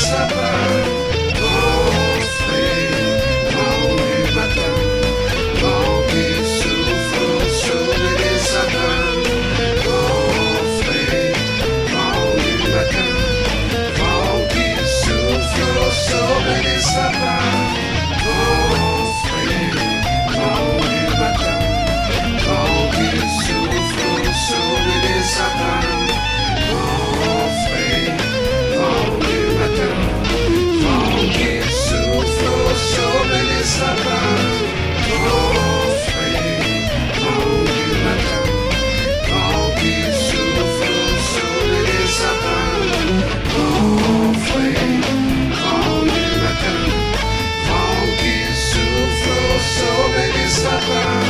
sapins. Vent frais, vent du matin, vent qui souffle au sommet des sapins. Vent frais, vent du matin, vent qui souffle au sommet des sapins. Vent frais, vent du matin, vent qui souffle au sommet des sapins. Vent frais, vent du matin, vent qui souffle au sommet des sapins. Vent frais, vent du matin, vent qui souffle au sommet des sapins. Vent frais, vent du matin, vent qui souffle au sommet des sapins.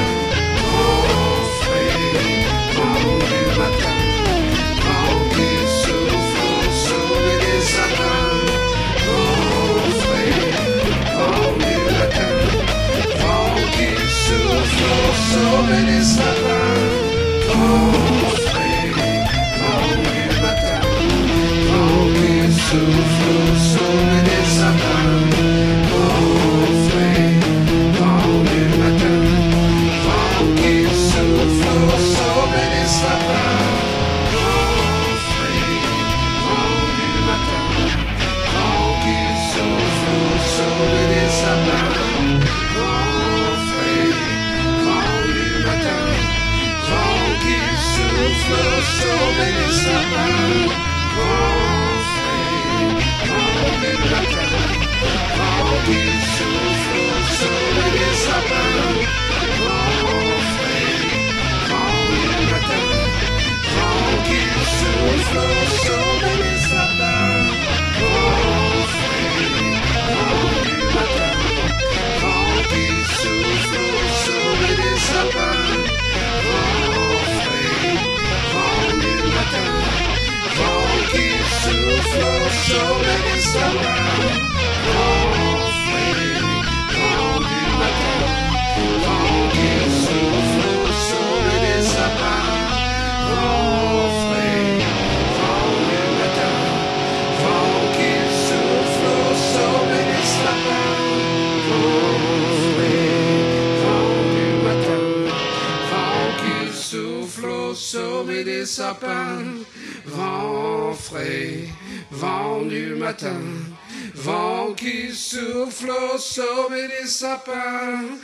Vent frais, vent du matin, vent qui souffle au sommet des sapins. Vent frais, vent du matin, vent qui souffle au sommet des sapins. Vent frais, vent du matin, vent qui souffle au sommet des sapins. Vent frais, vent du matin, vent qui souffle au sommet des sapins. Vent frais, vent du matin, vent qui souffle au sommet des sapins. Vent frais, vent du matin, vent qui souffle au sommet des sapins. Vent frais, vent du matin, vent qui souffle au sommet des sapins. Vent frais, vent du matin, vent qui souffle au sommet des sapins. Vent frais, vent du matin, vent qui souffle au sommet des sapins. Vent frais, vent du matin, vent qui souffle au sommet des sapins. Vent frais, vent du matin, vent qui souffle au sommet des sapins. Vent frais, vent du matin, vent qui souffle au sommet des sapins. Vent frais, vent du matin, vent qui souffle au sommet des sapins. Vent frais, vent du matin, vent qui souffle au sommet des sapins.